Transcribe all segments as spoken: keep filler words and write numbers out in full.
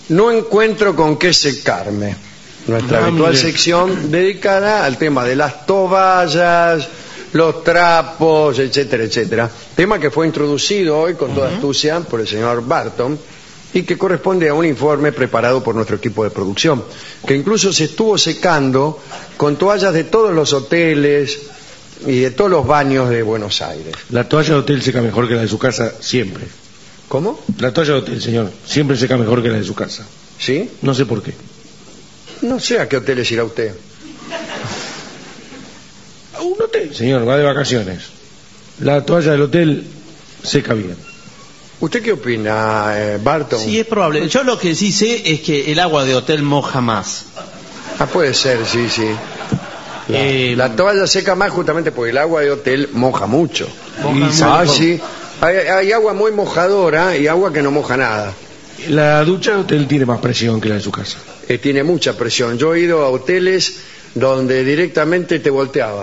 No encuentro con qué secarme. Nuestra Ah, habitual mire. sección dedicada al tema de las toallas, los trapos, etcétera, etcétera. Tema que fue introducido hoy con toda astucia por el señor Barton y que corresponde a un informe preparado por nuestro equipo de producción, que incluso se estuvo secando con toallas de todos los hoteles y de todos los baños de Buenos Aires. La toalla de hotel seca mejor que la de su casa siempre. ¿Cómo? La toalla de hotel, señor, siempre seca mejor que la de su casa. ¿Sí? No sé por qué. No sé a qué hoteles irá usted. A un hotel, señor, va de vacaciones. La toalla del hotel seca bien. ¿Usted qué opina, eh, Barton? Sí, es probable. Yo lo que sí sé es que el agua de hotel moja más. Ah, puede ser, sí, sí. La, Eh, la toalla seca más justamente porque el agua de hotel moja mucho. Moja Y- ah, mucho. sí. Hay, hay agua muy mojadora y agua que no moja nada. La ducha de hotel tiene más presión que la de su casa. Eh, tiene mucha presión. Yo he ido a hoteles donde directamente te volteaba.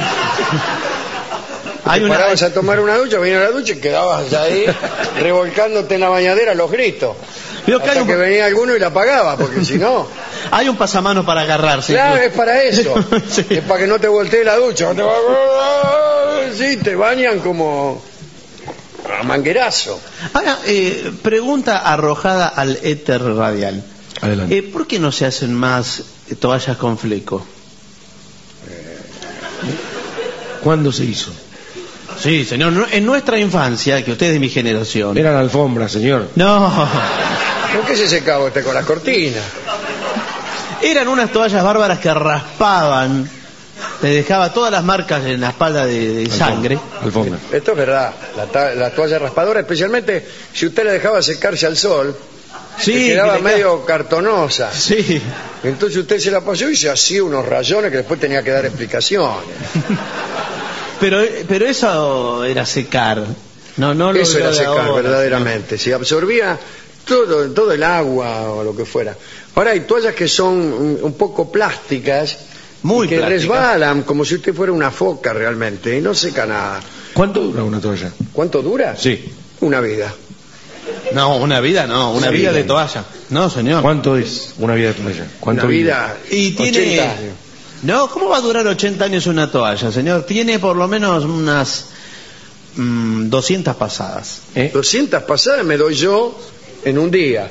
Hay Te una, parabas a tomar una ducha, venía a la ducha y quedabas ahí revolcándote en la bañadera a los gritos. Veo que Hasta hay un- que venía alguno y la apagaba, porque si no... hay un pasamanos para agarrarse. Claro, es para eso. Sí. Es para que no te voltee la ducha. No te va- Sí, te bañan como a manguerazo. Ahora, eh, pregunta arrojada al éter radial. Adelante. Eh, ¿Por qué no se hacen más toallas con fleco? ¿Cuándo se hizo? Sí, señor. no- En nuestra infancia, que usted es de mi generación. Eran alfombras, señor. No. ¿Por qué se secaba usted con las cortinas? Eran unas toallas bárbaras que raspaban. Le dejaba todas las marcas en la espalda de, de sangre. Alfombra. Esto es verdad. La, ta- la toalla raspadora, especialmente si usted la dejaba secarse al sol, Sí, le quedaba que le medio cartonosa. Sí. Entonces usted se la pasó y se hacía unos rayones que después tenía que dar explicaciones. Pero, pero eso era secar. No, no lo Eso lo era de secar, ahora, verdaderamente. Si absorbía todo, todo el agua o lo que fuera. Ahora hay toallas que son un, un poco plásticas, Muy y que plásticas. resbalan como si usted fuera una foca realmente y no seca nada. ¿Cuánto dura una toalla? ¿Cuánto dura? Sí. Una vida. No, una vida no, una Sí. vida de toalla. No, señor. ¿Cuánto es una vida de toalla? ¿Cuánto Una vive? vida. Y tiene... ochenta años. No, ¿cómo va a durar ochenta años una toalla, señor? Tiene por lo menos unas mm, doscientas pasadas. ¿Eh? doscientas pasadas me doy yo en un día.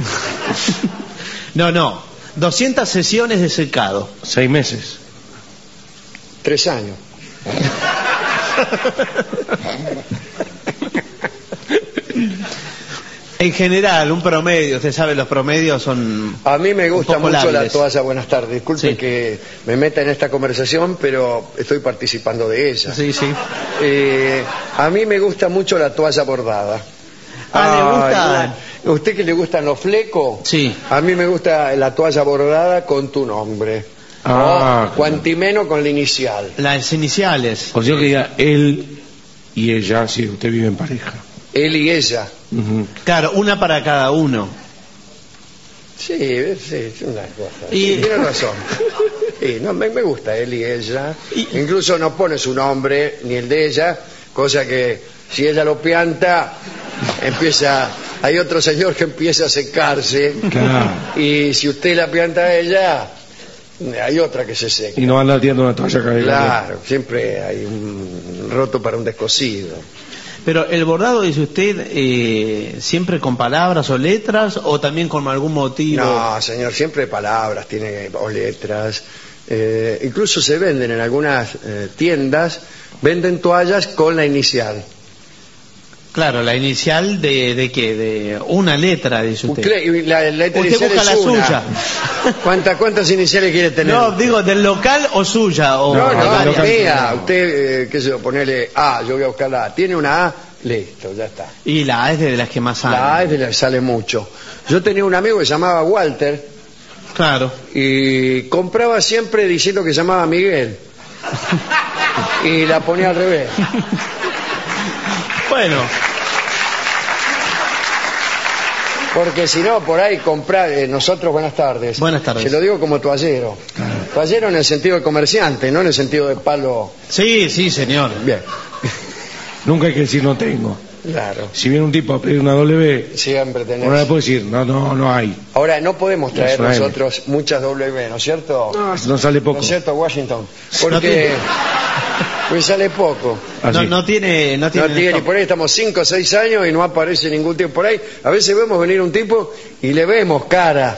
No, no. doscientas sesiones de secado. Seis meses. Tres años. En general, un promedio, usted sabe, los promedios son... A mí me gusta Un poco mucho la lábiles. toalla. Buenas tardes. Disculpe Sí. que me meta en esta conversación, pero estoy participando de ella. Sí, sí. Eh, a mí me gusta mucho la toalla bordada. Ah, ¿le gusta? Ay, ¿a usted que le gustan los flecos? Sí. A mí me gusta la toalla bordada con tu nombre. Ah, o cuantimeno con la inicial. Las iniciales. O sea que diga él y ella, si usted vive en pareja. Él y ella. Ujú. Claro, una para cada uno. Sí, sí, es una cosa. Y- Sí, tiene razón. Sí, no, me, me gusta él y ella. Y- Incluso no pone su nombre ni el de ella, cosa que si ella lo pianta, empieza. Hay otro señor que empieza a secarse. Claro. Y si usted la pianta a ella, hay otra que se seca. Y no anda tirando una toalla cada vez. Claro, siempre hay un roto para un descosido. Pero el bordado, dice usted, eh, siempre con palabras o letras o también con algún motivo. No, señor, siempre palabras, tiene o letras. Eh, incluso se venden en algunas eh, tiendas, venden toallas con la inicial. Claro, la inicial de, de qué, de una letra, dice usted. Usted- y la, la letra Usted inicial busca es la una. suya. ¿Cuántas, ¿Cuántas iniciales quiere tener? No, digo, del local o suya. O no, o no, varias. local mía. no. Usted, eh, qué sé yo, ponele A, yo voy a buscar la A. Tiene una A, listo, ya está. Y la A es de las que más salen. La A es de la que sale mucho. Yo tenía un amigo que se llamaba Walter Claro. y compraba siempre diciendo que se llamaba Miguel. Y la ponía al revés. Bueno, Porque si no, por ahí comprar, eh, nosotros, buenas tardes. Buenas tardes. Se lo digo como toallero. Toallero en el sentido de comerciante, no en el sentido de palo. sí, sí, señor. Bien. Nunca hay que decir no tengo. Claro. Si viene un tipo a pedir una W, Siempre tenés. uno le puede decir, no, no, no hay. Ahora, no podemos traer Es una M. nosotros muchas W, ¿no es cierto? No, no sale poco. ¿No es cierto, Washington? No Porque tiene- pues sale poco. Así. No, no tiene, no tiene, No tiene, y por ahí estamos cinco o seis años y no aparece ningún tipo por ahí. A veces vemos venir un tipo y le vemos cara.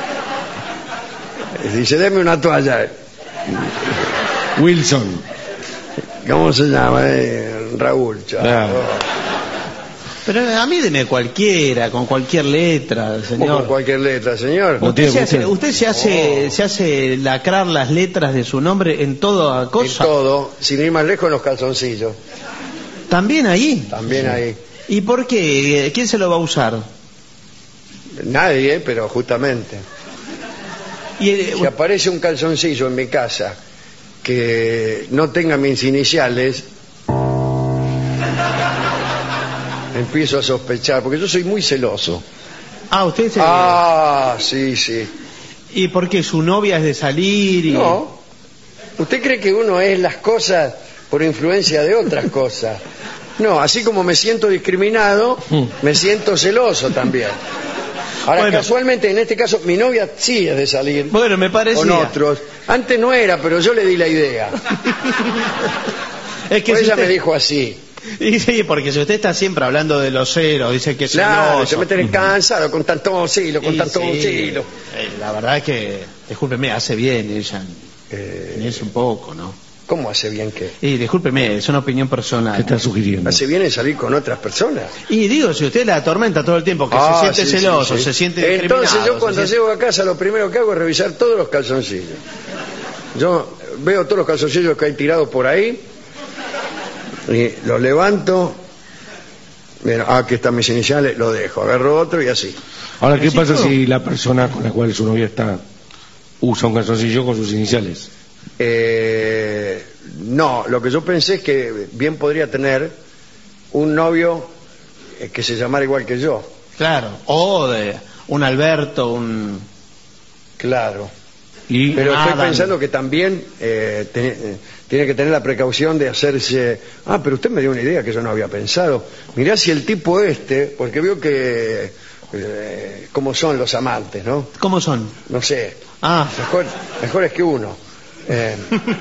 Dice, deme una toalla. Wilson. ¿Cómo se llama? Eh, Raúl. chao. Claro. Pero a mí deme cualquiera, con cualquier letra, ¿Cómo señor. con cualquier letra, señor? No Usted, tiene se hace, usted. usted se hace, se hace lacrar las letras de su nombre en toda En cosa. todo, sin ir más lejos, en los calzoncillos. También ahí. También ahí. ¿Y por qué? ¿Quién se lo va a usar? Nadie, pero justamente. Y, eh, Si aparece un calzoncillo en mi casa que no tenga mis iniciales, empiezo a sospechar, porque yo soy muy celoso. ah, usted se... Ah, sí, sí. ¿Y por qué? ¿Su novia es de salir? Y... No. ¿Usted cree que uno es las cosas por influencia de otras cosas? No, así como me siento discriminado, me siento celoso también. Ahora, Bueno. casualmente, en este caso, mi novia sí es de salir Bueno, me parecía. con otros. Antes no era, pero yo le di la idea. Es que Pues si ella usted- me dijo así. Y sí, porque si usted está siempre hablando de los celos, dice que es Claro, celoso. se me tiene cansado con tanto silo, con Y tanto sí, silo. eh, la verdad es que, discúlpeme, hace bien ella. Eh, Es un poco, ¿no? ¿Cómo hace bien que? Y discúlpeme, es una opinión personal. ¿Qué está sugiriendo? Hace bien en salir con otras personas. Y digo, si usted la atormenta todo el tiempo, que Ah, se siente sí, sí, celoso, sí. se siente discriminado. Entonces yo se cuando siente- llego a casa lo primero que hago es revisar todos los calzoncillos. Yo veo todos los calzoncillos que hay tirados por ahí y los levanto. Mira, ah, aquí están mis iniciales, lo dejo, agarro otro y así. Ahora, ¿qué Sí, pasa todo. si la persona con la cual su novia está usa un calzoncillo con sus iniciales? Eh, no, lo que yo pensé es que bien podría tener un novio eh, que se llamara igual que yo. Claro, o de un Alberto, un... Claro. Y Pero estoy Adam. pensando que también eh, te- eh, tiene que tener la precaución de hacerse... Ah, pero usted me dio una idea que yo no había pensado. Mirá si el tipo este, porque veo que... Eh, cómo son los amantes, ¿no? ¿Cómo son? No sé, Ah, mejor, mejores que uno. Eh,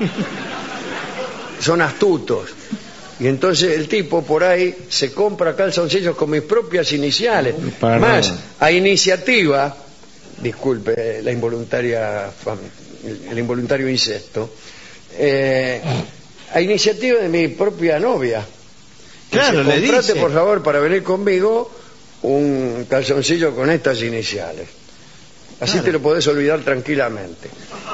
son astutos. Y entonces el tipo por ahí se compra calzoncillos con mis propias iniciales. Para Más, nada. a iniciativa, disculpe la involuntaria, fam- el, el involuntario incesto, eh, a iniciativa de mi propia novia. claro, Dice, le "Comprate, dice. por favor, para venir conmigo, un calzoncillo con estas iniciales. Así Claro. te lo podés olvidar tranquilamente.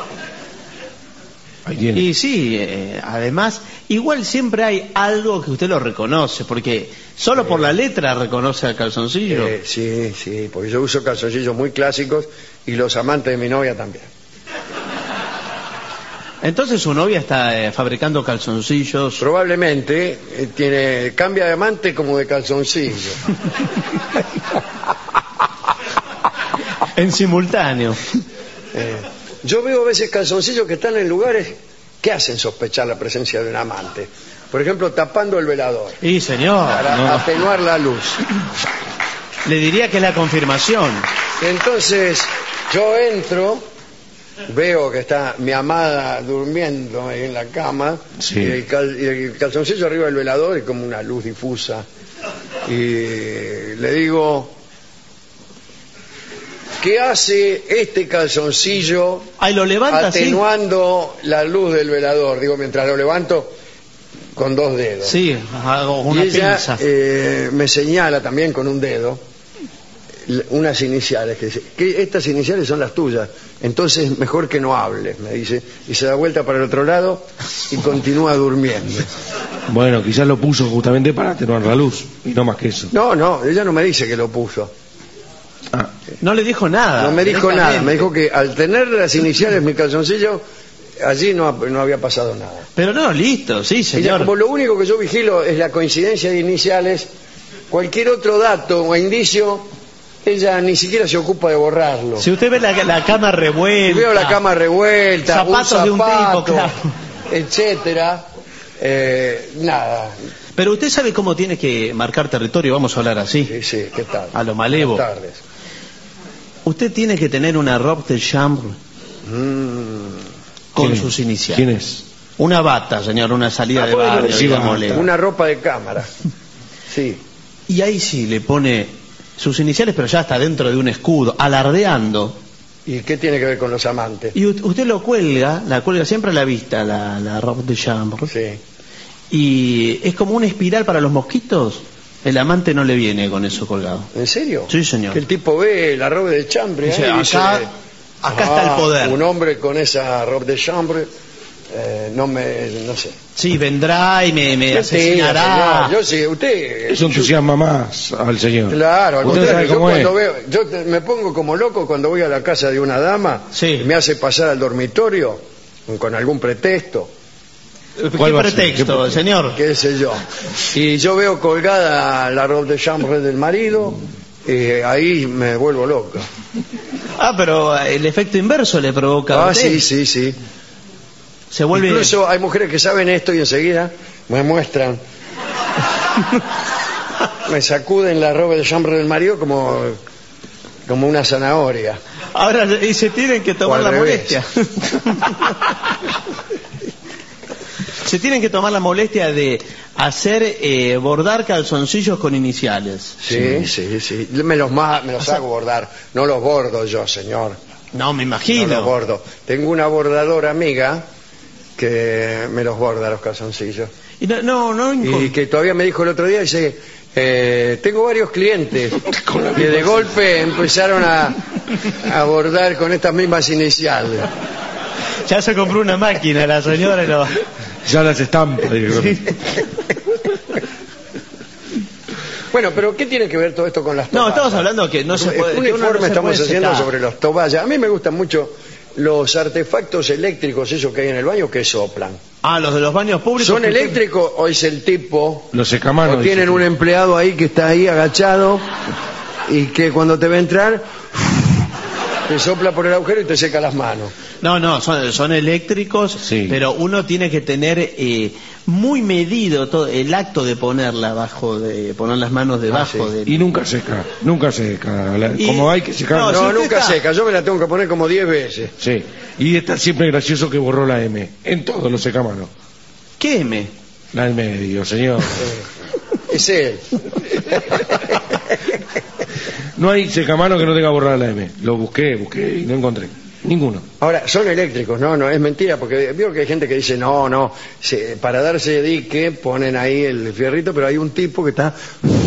ahí tiene. Y sí, eh, además, igual siempre hay algo que usted lo reconoce, porque solo por la letra reconoce al calzoncillo. Eh, sí, sí, porque yo uso calzoncillos muy clásicos y los amantes de mi novia también. Entonces su novia está eh, fabricando calzoncillos. Probablemente eh, tiene cambia de amante como de calzoncillo. En simultáneo. Eh, yo veo a veces calzoncillos que están en lugares que hacen sospechar la presencia de un amante. Por ejemplo, tapando el velador Y señor, para no. atenuar la luz. Le diría que es la confirmación. Entonces yo entro, veo que está mi amada durmiendo ahí en la cama, Sí. y, el cal- y el calzoncillo arriba del velador y como una luz difusa. Y le digo, ¿qué hace este calzoncillo Ahí lo levanta así. atenuando la luz del velador? Digo, mientras lo levanto con dos dedos. Sí, hago una y ella pinza. eh, me señala también con un dedo l- unas iniciales que dice que estas iniciales son las tuyas, entonces mejor que no hables, me dice, y se da vuelta para el otro lado y continúa durmiendo. Bueno, quizás lo puso justamente para atenuar la luz y no más que eso. No, no, ella no me dice que lo puso, Ah, No le dijo nada. no me dijo nada, directamente. me dijo que al tener las iniciales mi calzoncillo allí no, ha- no había pasado nada. Pero no, listo, sí, Ella, señor. como lo único que yo vigilo es la coincidencia de iniciales, cualquier otro dato o indicio, ella ni siquiera se ocupa de borrarlo. Si usted ve la, la cama Y revuelta. veo la cama revuelta, Zapatos un de un zapato, tipo, claro. etcétera. Eh, nada. Pero usted sabe cómo tiene que marcar territorio, vamos a hablar así. Sí, sí, ¿qué tal? A lo malevo. Buenas tardes. Usted tiene que tener una robe de chambre Mm, con ¿Quién sus es? iniciales. ¿Quién es? Una bata, señor, una salida Ah, de bueno, barrio, sí, digámosle. bata. una ropa de cámara. Sí. Y ahí sí le pone sus iniciales, pero ya está dentro de un escudo, alardeando. ¿Y qué tiene que ver con los amantes? Y u- usted lo cuelga, la cuelga siempre a la vista, la, la robe de chambre. Sí. Y es como una espiral para los mosquitos. El amante no le viene con eso colgado. ¿En serio? Sí, señor. Que el tipo ve la robe de chambre. Dice, ahí y acá- dice, acá está el poder. Un hombre con esa robe de chambre, eh, no me, no sé. Sí, vendrá y me, me Mentira, asesinará. señor. Yo sí, usted. Eso entusiasma más al señor. Claro, al Usted contrario, sabe yo cómo cuando es. veo, yo te- me pongo como loco cuando voy a la casa de una dama Sí. y me hace pasar al dormitorio con algún pretexto, ¿Qué ¿Cuál va a ser? pretexto, ¿Qué- señor? qué sé yo. Y yo veo colgada la robe de chambre del marido, y ahí me vuelvo loco. Ah, pero el efecto inverso le provoca a Ah, usted. sí, sí, sí. Se vuelve... Incluso hay mujeres que saben esto y enseguida me muestran. Me sacuden la robe de chambre del marido como, como una zanahoria. Ahora, y se tienen que tomar O la al revés. molestia. Se tienen que tomar la molestia de hacer eh, bordar calzoncillos con iniciales. Sí, sí, sí. Me los, ma- me los hago bordar. No los bordo yo, señor. No, me No imagino. los bordo. Tengo una bordadora amiga que me los borda los calzoncillos. Y no, no, no Y encon- que todavía me dijo el otro día, dice, eh, tengo varios clientes que de golpe empezaron a, a bordar con estas mismas iniciales. Ya se compró una máquina la señora y lo... Ya las estampas. directamente. Bueno, pero ¿qué tiene que ver todo esto con las No, toallas? estamos hablando que no se puede... Un que uno no informe se estamos puede haciendo secar. sobre los toallas. A mí me gustan mucho los artefactos eléctricos, esos que hay en el baño, que soplan. Ah, los de los baños públicos... ¿Son que usted- eléctricos o es el tipo? Los secamanos. O tienen dice. un empleado ahí que está ahí agachado y que cuando te va a entrar te sopla por el agujero y te seca las manos. No, no, son, son eléctricos, Sí. pero uno tiene que tener eh, muy medido todo el acto de ponerla abajo, de poner las manos debajo Ah, sí. de... Y nunca seca, nunca seca. La- Y- Como hay que secar. No, No, si usted nunca está- seca. Yo me la tengo que poner como diez veces. Sí. Y está siempre gracioso que borró la M. En todos los secamanos. ¿Qué M? La del medio, señor. Es él. No hay secamano que no tenga borrada la M. Lo busqué, busqué y no encontré. Ninguno. Ahora, son eléctricos, no, no, es mentira, porque veo que hay gente que dice, no, no, se- para darse dique ponen ahí el fierrito, pero hay un tipo que está...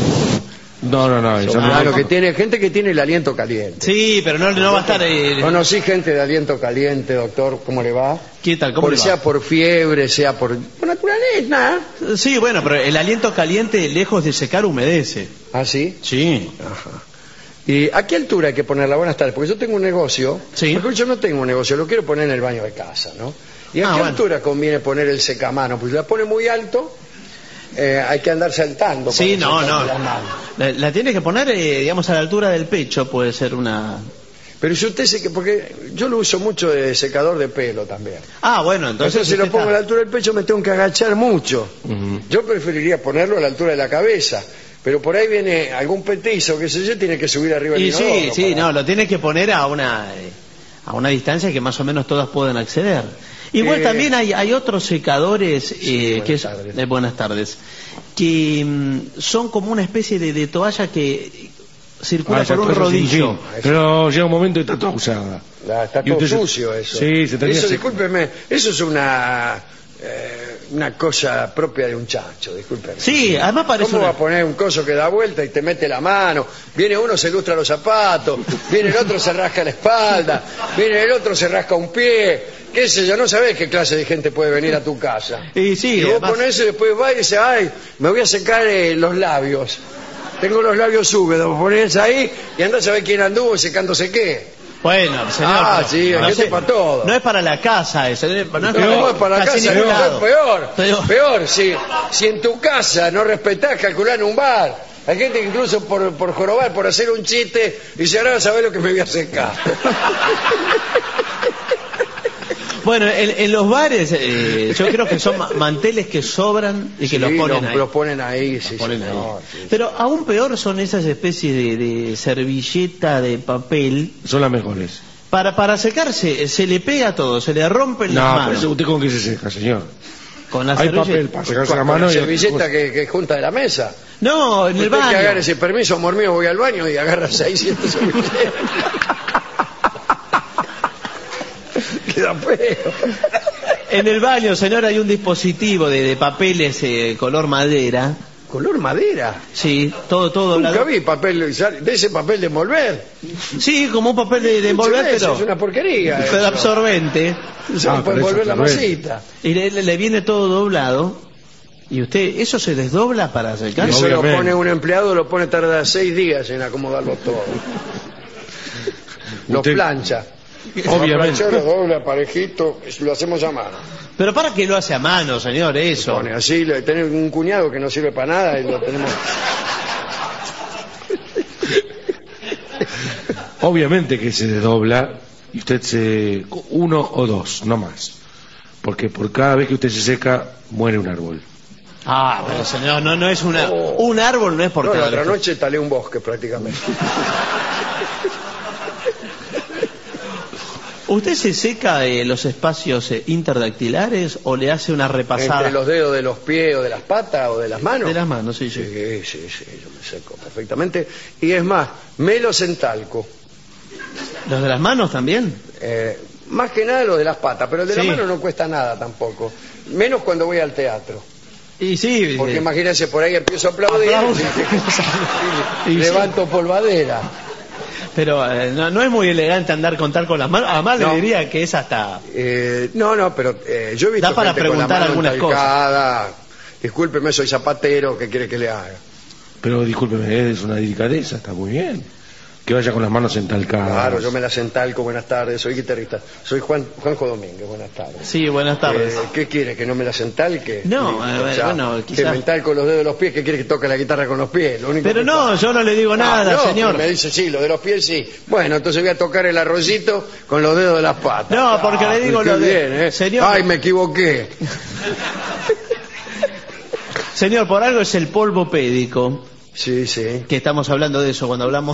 No, no, no. Eso Ah, no. lo que tiene, gente que tiene el aliento caliente. Sí, pero no, no va a estar... Eh, Conocí gente de aliento caliente, doctor, ¿cómo le va? ¿Qué tal? ¿Cómo Por, le va? sea por fiebre, sea por, por naturaleza. Sí, bueno, pero el aliento caliente, lejos de secar, humedece. ¿Ah, sí? Sí. Ajá. ¿Y a qué altura hay que ponerla? Buenas tardes, porque yo tengo un negocio, Sí. porque yo no tengo un negocio, lo quiero poner en el baño de casa, ¿no? ¿Y a Ah, qué bueno. altura conviene poner el secamano? Pues si la pone muy alto, eh, hay que andar saltando. Sí, para no, secarse no. las manos. La, la tiene que poner, eh, digamos, a la altura del pecho, puede ser una... Pero si usted se... porque yo lo uso mucho de secador de pelo también. Ah, bueno, entonces... Entonces, si lo usted pongo a la está- altura del pecho me tengo que agachar mucho. Ujú. Yo preferiría ponerlo a la altura de la cabeza, pero por ahí viene algún petizo, que sé yo, tiene que subir arriba del Y sí, inodoro sí, para- no, lo tiene que poner a una eh, a una distancia que más o menos todas pueden acceder. Igual Eh, también hay, hay otros secadores Sí, eh, buenas que es- tardes. eh, buenas tardes que mm, son como una especie de, de toalla que circula Ah, esa por un cosa sin rodillo. fin. Pero llega un momento y está toda usada. La- está Y todo usted se- sucio eso. Sí, se tenía Eso, que- discúlpeme, eso es una eh, una cosa propia de un chancho, discúlpeme. Sí, además parece ¿Cómo una- va a poner un coso que da vuelta y te mete la mano? Viene uno, se lustra los zapatos, viene el otro, se rasca la espalda, viene el otro, se rasca un pie, qué sé yo, no sabés qué clase de gente puede venir a tu casa. Y sí, y vos además- pones eso y después va y dice, ay, me voy a secar eh, los labios. Tengo los labios húmedos, ponés ahí y andás a ver quién anduvo secándose qué. Bueno, señor. Ah, pero sí, hay gente para todo. No es para la casa eso, no es no es No, es para la casi casa, ningún no, lado. es peor, Pero- peor, si, si en tu casa no respetás, calculás en un bar. Hay gente que incluso por, por jorobar, por hacer un chiste, dice, ahora vas a ver lo que me voy a secar. Bueno, en, en los bares eh, yo creo que son ma- manteles que sobran y que Sí, los ponen los, ahí. los ponen ahí, Los sí, ponen señor, ahí. sí, sí. Pero aún peor son esas especies de, de servilleta de papel. Son las mejores. Para, para secarse se le pega todo, se le rompen las No, manos. pero ¿usted con qué se seca, señor? Con la Hay servilleta. papel para secarse Con la la mano y servilleta otra que, que junta de la mesa. No, en el Usted que baño. agarre ese permiso, amor mío, voy al baño y agarra seiscientos servilletas. Queda feo. En el baño, señor, hay un dispositivo de, de papeles eh, color madera. Color madera. Sí, todo, todo Nunca doblado. vi papel, de ese papel de envolver. Sí, como un papel de, de envolver, Eso pero, es una porquería. pero eso. absorbente. Eso Ah, no puede pero eso envolver la absorbente. masita. Y le, le- le viene todo doblado. Y usted, ¿eso se desdobla para secarse? Eso lo Obviamente. pone un empleado, lo pone tarda seis días en acomodarlo todo. Lo Usted- plancha. Obviamente. Lo dobla parejito, lo hacemos a mano. Pero ¿para qué lo hace a mano, señor, eso? Pone así, le- tenemos un cuñado que no sirve para nada y lo tenemos. Obviamente que se desdobla y usted se... uno o dos, no más. Porque por cada vez que usted se seca, muere un árbol. Ah, pero señor, no, no es una... Un árbol no es por No, la cada otra vez. noche talé un bosque prácticamente. ¿Usted se seca eh, los espacios eh, interdactilares o le hace una repasada? Entre los dedos de los pies o de las patas o de las manos. De las manos, sí, sí. Sí, sí, sí, yo me seco perfectamente. Y es más, me los entalco. ¿Los de las manos también? Eh, más que nada los de las patas, pero el de Sí. la mano no cuesta nada tampoco. Menos cuando voy al teatro. Y sí. Porque eh, imagínense, por ahí empiezo a aplaudir Aplaude. y, Y sí. levanto polvadera. Pero eh, no, no es muy elegante andar con tal con las manos. Además No. le diría que es hasta... Eh, no, no, pero eh, yo he visto Da para gente con la preguntar mano algunas entalcada. Discúlpeme, soy zapatero, ¿qué quiere que le haga? Pero discúlpeme, es una delicadeza, está muy bien. Que vaya con las manos entalcadas. Claro, yo me las entalco, buenas tardes, soy guitarrista. Soy Juan Juanjo Domínguez, buenas tardes. Sí, buenas tardes. Eh, ¿Qué quiere, que no me las entalque? No, Listo, eh, ya. bueno, Que quizás- me entalco los dedos de los pies, ¿qué quiere que toque la guitarra con los pies? Lo único Pero que no, puedo. yo no le digo Ah, nada, no, señor. pero me dice, sí, lo de los pies sí. Bueno, entonces voy a tocar el arroyito con los dedos de las patas. No, porque le digo qué lo de- bien, ¿eh? señor- Ay, me equivoqué. Señor, por algo es el polvo pédico, Sí, sí. que estamos hablando de eso cuando hablamos...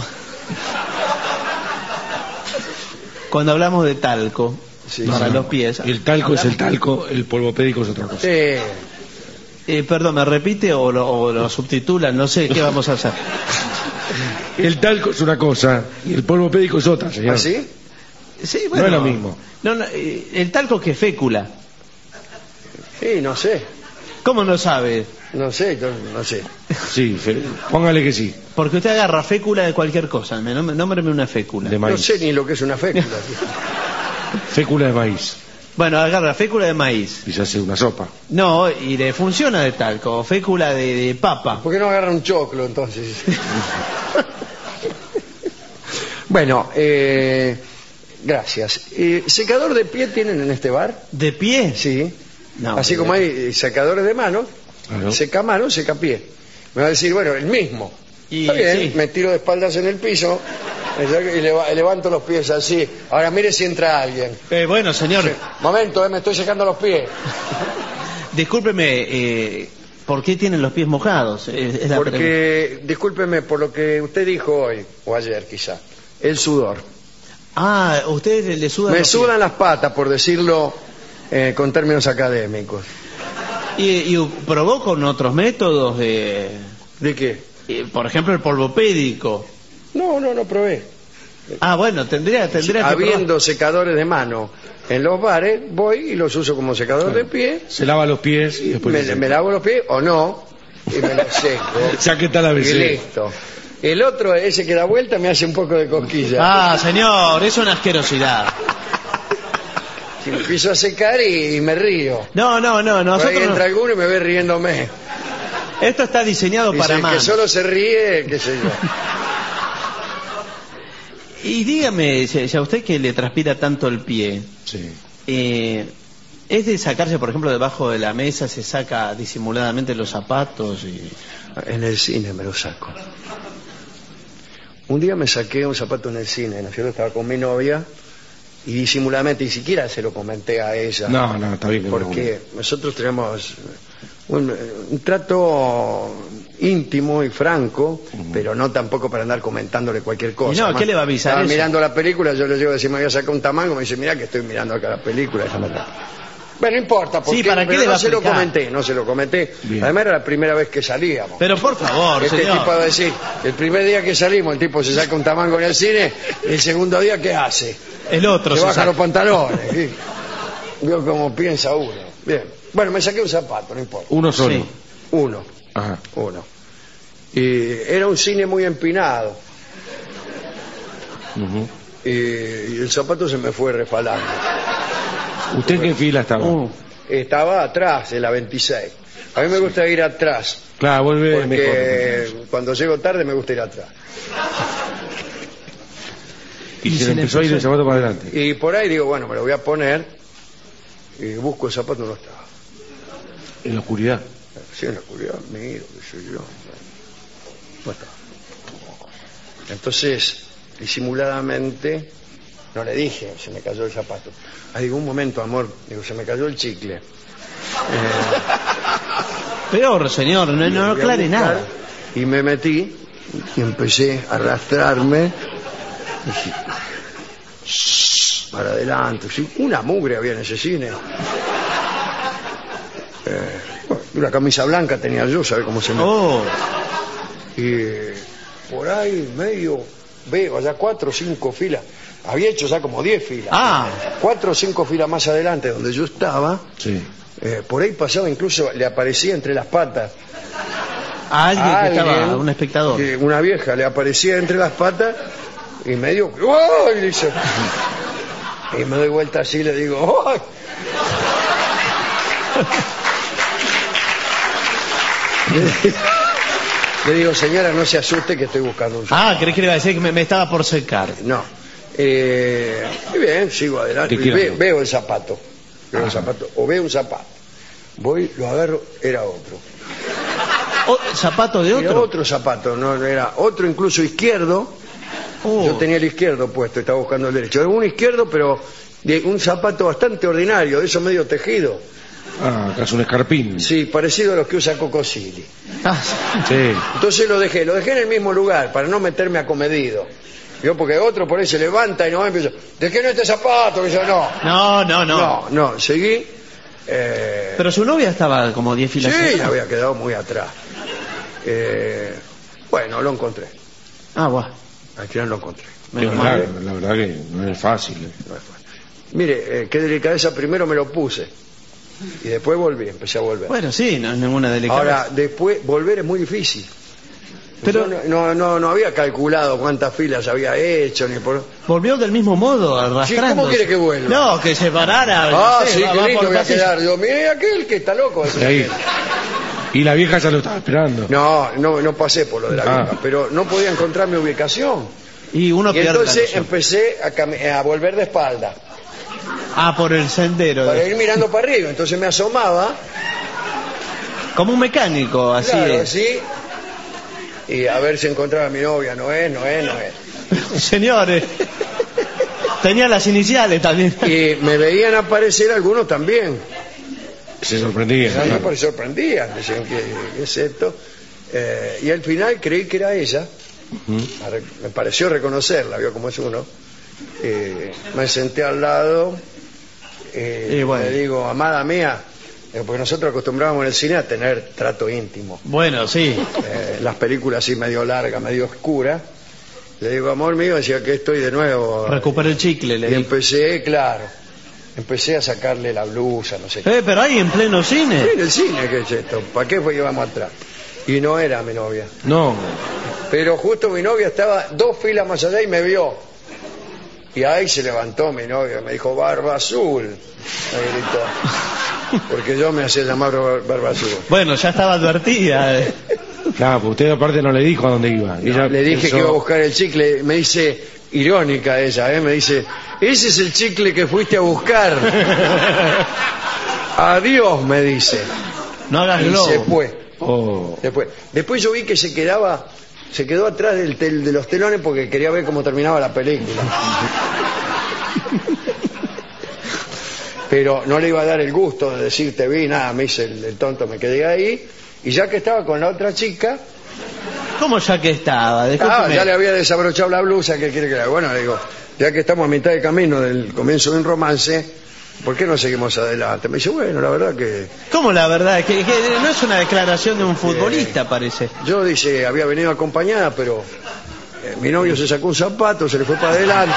Cuando hablamos de talco Sí, para sí. los pies. El talco es el talco, el polvo pédico es otra cosa. Sí. Eh, perdón, ¿me repite o lo, o lo subtitulan? No sé qué vamos a hacer. El talco es una cosa y el polvo pédico es otra, señor. ¿Ah, sí? Sí, No es lo mismo. No, no, eh, el talco que fécula. Sí, no sé. ¿Cómo no sabe? No sé, yo no sé. Sí, fe- póngale que sí, Porque usted agarra fécula de cualquier cosa. Me- nom- Nómbreme una fécula. de No maíz. sé ni lo que es una fécula. Fécula de maíz Bueno, agarra fécula de maíz. y se hace una sopa. No, y le funciona de talco. Fécula de, de papa. ¿Por qué no agarra un choclo entonces? Bueno, eh, gracias. Eh, ¿Secador de pie tienen en este bar? ¿De pie? Sí. No, Así pero- como hay eh, secadores de mano, Claro. seca mano, seca pie. Me va a decir, bueno, el mismo. Y, Está bien, sí. me tiro de espaldas en el piso y leva- levanto los pies así. Ahora mire si entra alguien. Eh, bueno, señor, Sí. Momento, eh, me estoy secando los pies. discúlpeme, eh, ¿por qué tienen los pies mojados? Es- es la pregunta. Porque, discúlpeme por lo que usted dijo hoy, o ayer quizá, el sudor. Ah, ustedes le, le sudan Me los sudan las patas, por decirlo eh, con términos académicos. pies. ¿Y, y probó con otros métodos? De, ¿De qué? eh, por ejemplo, el polvo pédico. No, no, no probé. Ah, bueno, tendría, tendría que Habiendo secadores de mano en los bares, voy y los uso como secador de pie. Se lava los pies y después... se Me, seca. me lavo los pies o no, y me los seco. Ya que está la Y vez. listo. El otro, ese que da vuelta, me hace un poco de cosquilla. Ah, señor, es una asquerosidad. Y me empiezo a secar y, y me río. No, no, no, Por ahí nosotros no- entra alguno y me ve riéndome. esto está diseñado Dice, para el que manos. solo se ríe, qué sé yo. Y dígame, si si a usted que le transpira tanto el pie, Sí. eh, ¿es de sacarse, por ejemplo, debajo de la mesa, se saca disimuladamente los zapatos? Y... En el cine me lo saco. Un día me saqué un zapato en el cine, ¿no es cierto? Estaba con mi novia y disimuladamente, ni siquiera se lo comenté a ella. No, no, está bien. Que porque no. nosotros tenemos un, un trato íntimo y franco, uh-huh. pero no tampoco para andar comentándole cualquier cosa. Y no, Además, ¿qué le va a avisar estaba eso? mirando la película, yo le llego a decir, me voy a sacar un tamango, me dice, mira que estoy mirando acá la película, déjame acá. Bueno, no importa, porque sí, ¿para qué pero le va no a se lo explicar? comenté, no se lo comenté. Bien. Además era la primera vez que salíamos. Pero por favor, Este señor. tipo va a decir, el primer día que salimos el tipo se saca un tamango en el cine, el segundo día ¿qué hace? El otro se se baja saca. los pantalones. ¿Sí? Vio cómo piensa uno. Bien. Bueno, me saqué un zapato, no importa. Uno solo. Sí. Uno. Ajá. Uno. Y era un cine muy empinado. Uh-huh. Y, y el zapato se me fue refalando. ¿Usted en qué fila estaba? Uh, Estaba atrás, en la veintiséis. A mí me gusta ir atrás. Claro, vuelve Porque mejor. cuando llego tarde me gusta ir atrás. Y, Y se se le le empezó a ir el empezó- zapato para adelante. Y por ahí digo, bueno, me lo voy a poner. Y busco el zapato, no estaba. En la oscuridad. Sí, en la oscuridad, miro, qué sé yo. No estaba. Entonces, disimuladamente, no le dije, se me cayó el zapato. Ah, digo, un momento, amor, digo, se me cayó el chicle. Eh, peor, señor, no, no voy a aclare buscar, nada. Y me metí y empecé a arrastrarme para adelante. Sí, una mugre había en ese cine. Eh, bueno, una camisa blanca tenía yo, ¿sabe cómo se me... Oh, Y por ahí medio veo allá cuatro o cinco filas. Había hecho ya como diez filas. Ah. Cuatro o cinco filas más adelante donde yo estaba. Sí. Eh, por ahí pasaba, incluso le aparecía entre las patas a alguien a que alguien, estaba, un espectador. que una vieja le aparecía entre las patas y me dio ¡ay! Dice. Y me doy vuelta así y le digo ¡ay! Le digo, señora, no se asuste que estoy buscando un zapato. Ah, creí que le iba a decir que me, me estaba por secar. No. Eh, y bien, sigo adelante. Te Y ve- quiero. veo el zapato. Veo el Ajá. zapato. O veo un zapato. Voy, lo agarro, era otro. Oh, ¿zapato de Era otro? otro zapato, no era otro incluso izquierdo. Oh. Yo tenía el izquierdo puesto, estaba buscando el derecho. Era un izquierdo, pero de un zapato bastante ordinario, de eso medio tejido. Ah, acá es un escarpín. Sí, parecido a los que usa Coco Silly. Ah, Sí. Entonces lo dejé, lo dejé en el mismo lugar para no meterme acomedido. Yo, porque otro por ahí se levanta y no me empieza, dejé en este zapato, que yo no. no, no, no, No, no, seguí. Eh, Pero su novia estaba como diez filas. sí, atrás. había quedado muy atrás. Eh, bueno, lo encontré. Ah, guau. Al final lo encontré. Menos la, mal. la verdad que no es fácil. eh. No es fácil. Mire, eh, qué delicadeza, primero me lo puse y después volví, empecé a volver. Bueno, sí, no es ninguna delicadeza. Ahora, después, volver es muy difícil. Pero- Yo no, no, no, no había calculado cuántas filas había hecho, ni por... Volvió del mismo modo, arrastrando. ¿cómo quiere que vuelva? No, que se parara. Ah, no sé, sí, va- qué va lindo por voy a pasillo. quedar. Yo, mire aquel que está loco. Y ahí. Y la vieja ya lo estaba esperando. No, no, no pasé por lo de la Ah. vieja, pero no podía encontrar mi ubicación. Y uno Y pierde la entonces noción. empecé a, cami- a volver de espalda, Ah, por el sendero. para ir mirando para arriba. Entonces me asomaba, Como un mecánico, así claro, es. así, y a ver si encontraba a mi novia. No es, no es, no es. Señores, tenía las iniciales también. Y me veían aparecer algunos también. Se sorprendía. A mí claro. me sorprendían, decían que ¿qué es esto? Eh, y al final creí que era ella. Ujú. Me pareció reconocerla, vio cómo es uno. Eh, me senté al lado eh, Y bueno. le digo, amada mía, eh, porque nosotros acostumbrábamos en el cine a tener trato íntimo. Bueno, sí. Eh, las películas así medio largas, medio oscuras. Le digo, amor mío, decía que estoy de nuevo. Recuperó el chicle, le Y dije. empecé, claro, empecé a sacarle la blusa, no sé qué. Eh, pero ahí en pleno cine. En el cine, ¿qué es esto? ¿Para qué fue que íbamos atrás? Y no era mi novia. No. Pero justo mi novia estaba dos filas más allá y me vio. Y ahí se levantó mi novia, me dijo, Barba Azul, me gritó. Porque yo me hacía llamar Bar- Barba Azul. Bueno, ya estaba advertida. eh. Claro, porque usted aparte no le dijo a dónde iba. Ella Le dije pensó- que iba a buscar el chicle, me dice, irónica ella, ¿eh? Me dice, ese es el chicle que fuiste a buscar. Adiós, me dice. No hagas Y globo. se fue. Oh. Después, después yo vi que se quedaba, se quedó atrás del tel- de los telones porque quería ver cómo terminaba la película. pero no le iba a dar el gusto de decirte vi, nada, me hice el, el tonto, me quedé ahí, y ya que estaba con la otra chica... ¿Cómo ya que estaba? Ah, Discúlpeme. ya le había desabrochado la blusa, ¿qué quiere que le haga? Bueno, le digo, ya que estamos a mitad de camino del comienzo de un romance, ¿por qué no seguimos adelante? Me dice, bueno, la verdad que... ¿Cómo la verdad? Que, que no es una declaración de un futbolista, eh, parece. Yo, dice, había venido acompañada, pero eh, mi novio se sacó un zapato, se le fue para adelante.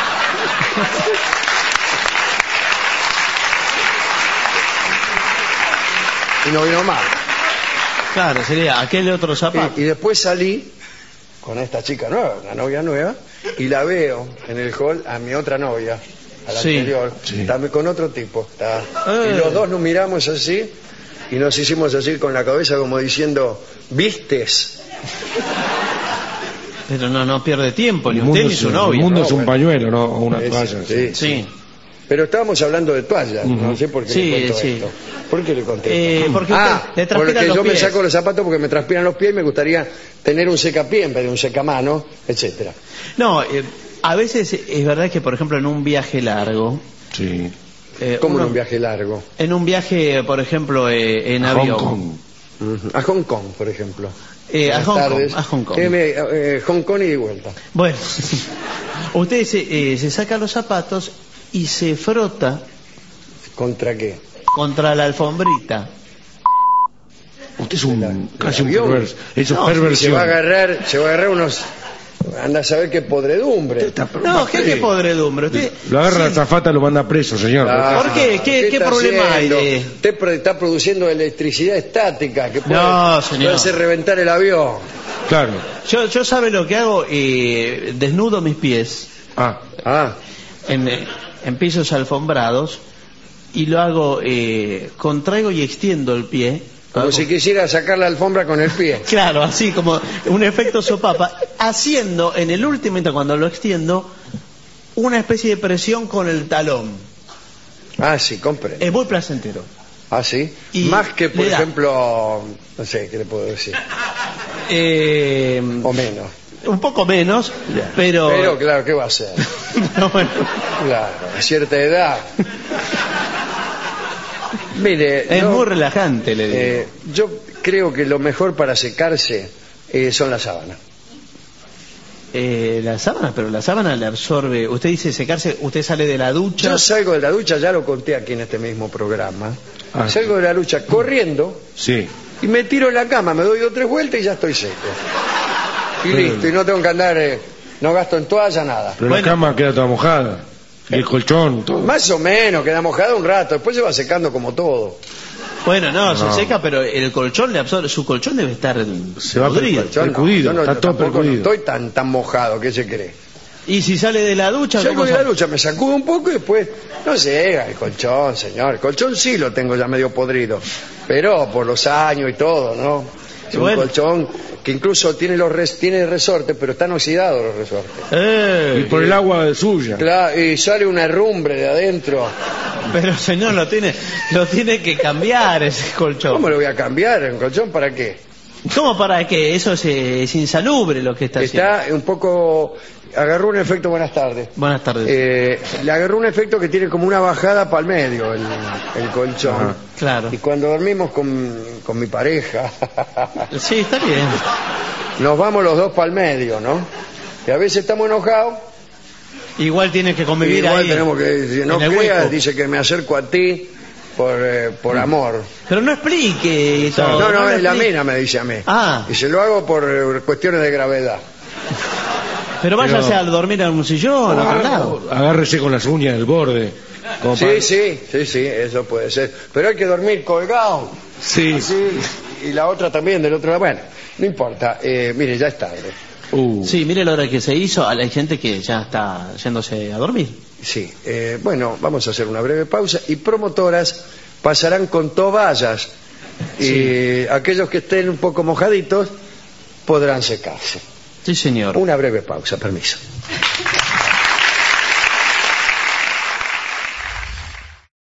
Y no vino más. Claro, sería aquel otro zapato. Y, y después salí con esta chica nueva, una novia nueva, y la veo en el hall a mi otra novia, a la Sí, anterior, sí. está con otro tipo. Está, Eh. Y los dos nos miramos así, y nos hicimos así con la cabeza como diciendo, ¿vistes? Pero no, no pierde tiempo, ni El usted mundo, ni es, su el novia. mundo No, es un bueno. pañuelo, no o una Sí, toalla. sí, sí. Sí. Pero estábamos hablando de toallas, no sé por qué Sí, le cuento sí. esto. ¿Por qué le conté Eh, esto? porque ah, usted le transpiran porque los yo pies. me saco los zapatos porque me transpiran los pies y me gustaría tener un secapié en vez de un secamano, etcétera. No, eh, a veces es verdad que, por ejemplo, en un viaje largo... Sí. eh, Como en uno- un viaje largo. En un viaje, por ejemplo, eh, en A avión. Hong Kong. Ujú. A Hong Kong, por ejemplo. Eh, a Buenas Hong Kong, tardes. a Hong Kong. Eh, me- eh, Hong Kong y de vuelta. Bueno, usted se, eh, se saca los zapatos y se frota ¿Contra qué? contra la alfombrita. Usted es un la- casi un del avión. perverso. Eso No, es Se perversión. va a agarrar, se va a agarrar unos... Anda a saber qué podredumbre. No, ¿qué, qué podredumbre? Usted, Lo agarra la sí. zafata y lo manda preso, señor. Ah, ¿Por qué? ¿Qué- qué está problema hay haciendo? de- Usted pro- está produciendo electricidad estática que puede, No, señor. puede hacer reventar el avión. Claro. Yo, yo sabe lo que hago, eh, desnudo mis pies Ah, Ah, en, eh, en pisos alfombrados y lo hago, eh, contraigo y extiendo el pie. como Hago- si quisiera sacar la alfombra con el pie. Claro, así como un efecto sopapa, haciendo en el último momento cuando lo extiendo una especie de presión con el talón. Ah, sí, comprendo. Es muy placentero. Ah, sí. Y Más que, por le da- ejemplo, no sé, ¿qué le puedo decir? Eh, O menos. un poco menos, pero... Pero, claro, ¿qué va a hacer? pero bueno. Claro, a cierta edad. Mire, Es no, muy relajante, le digo. eh, yo creo que lo mejor para secarse eh, son las sábanas. Eh, la sábana, pero la sábana le absorbe. Usted dice secarse, usted sale de la ducha. Yo salgo de la ducha, ya lo conté aquí en este mismo programa. Ah, salgo de la ducha corriendo sí. y me tiro en la cama, me doy dos o tres vueltas y ya estoy seco. Y Pero- listo, y no tengo que andar, eh, no gasto en toalla, nada. Pero Bueno. la cama queda toda mojada. Y el colchón, todo. Más o menos, queda mojada un rato, después se va secando como todo. Bueno, no, No. se seca, pero el colchón le absorbe. Su colchón debe estar Se va podrido. Yo no, Percudido, yo no, está yo todo tampoco no percudido. estoy tan, tan mojado, ¿qué se cree? Y si sale de la ducha, Salgo ¿cómo de la sale? ducha, me sacudo un poco y después, no sé, el colchón, señor. El colchón sí lo tengo ya medio podrido, pero por los años y todo, ¿no? Es un Bueno. colchón que incluso tiene los res- tiene resortes, pero están oxidados los resortes. Eh, Y por el agua de suya. Claro, y sale una herrumbre de adentro. Pero señor, lo tiene, lo tiene que cambiar ese colchón. ¿Cómo lo voy a cambiar? ¿Un colchón para qué? ¿Cómo para que eso es, eh, es insalubre lo que está haciendo? Está un poco... Agarró un efecto, buenas tardes. Buenas tardes. Eh, le agarró un efecto que tiene como una bajada para el medio el, el colchón. Ajá. Claro. Y cuando dormimos con, con mi pareja, Sí, está bien. nos vamos los dos para el medio, ¿no? Y a veces estamos enojados. Igual tiene que Y convivir igual ahí. tenemos que, si no en el creas, hueco. dice que me acerco a ti por, eh, por amor. Pero no explique todo. No, no, lo es la explique. mina, me dice a mí. Ah. Y se lo hago por eh, cuestiones de gravedad. Pero váyase Pero- a dormir en un sillón, a otro lado. Agárrese con las uñas del borde. como Sí, para- sí, sí, sí, eso puede ser. Pero hay que dormir colgado. Sí. Así, y la otra también del otro lado. Bueno, no importa. Eh, mire, ya es tarde. Uh, Sí, mire la hora que se hizo. Hay gente que ya está yéndose a dormir. Sí, eh, bueno, vamos a hacer una breve pausa y promotoras pasarán con toallas y aquellos que estén un poco mojaditos podrán secarse. Sí, señor. Una breve pausa, permiso.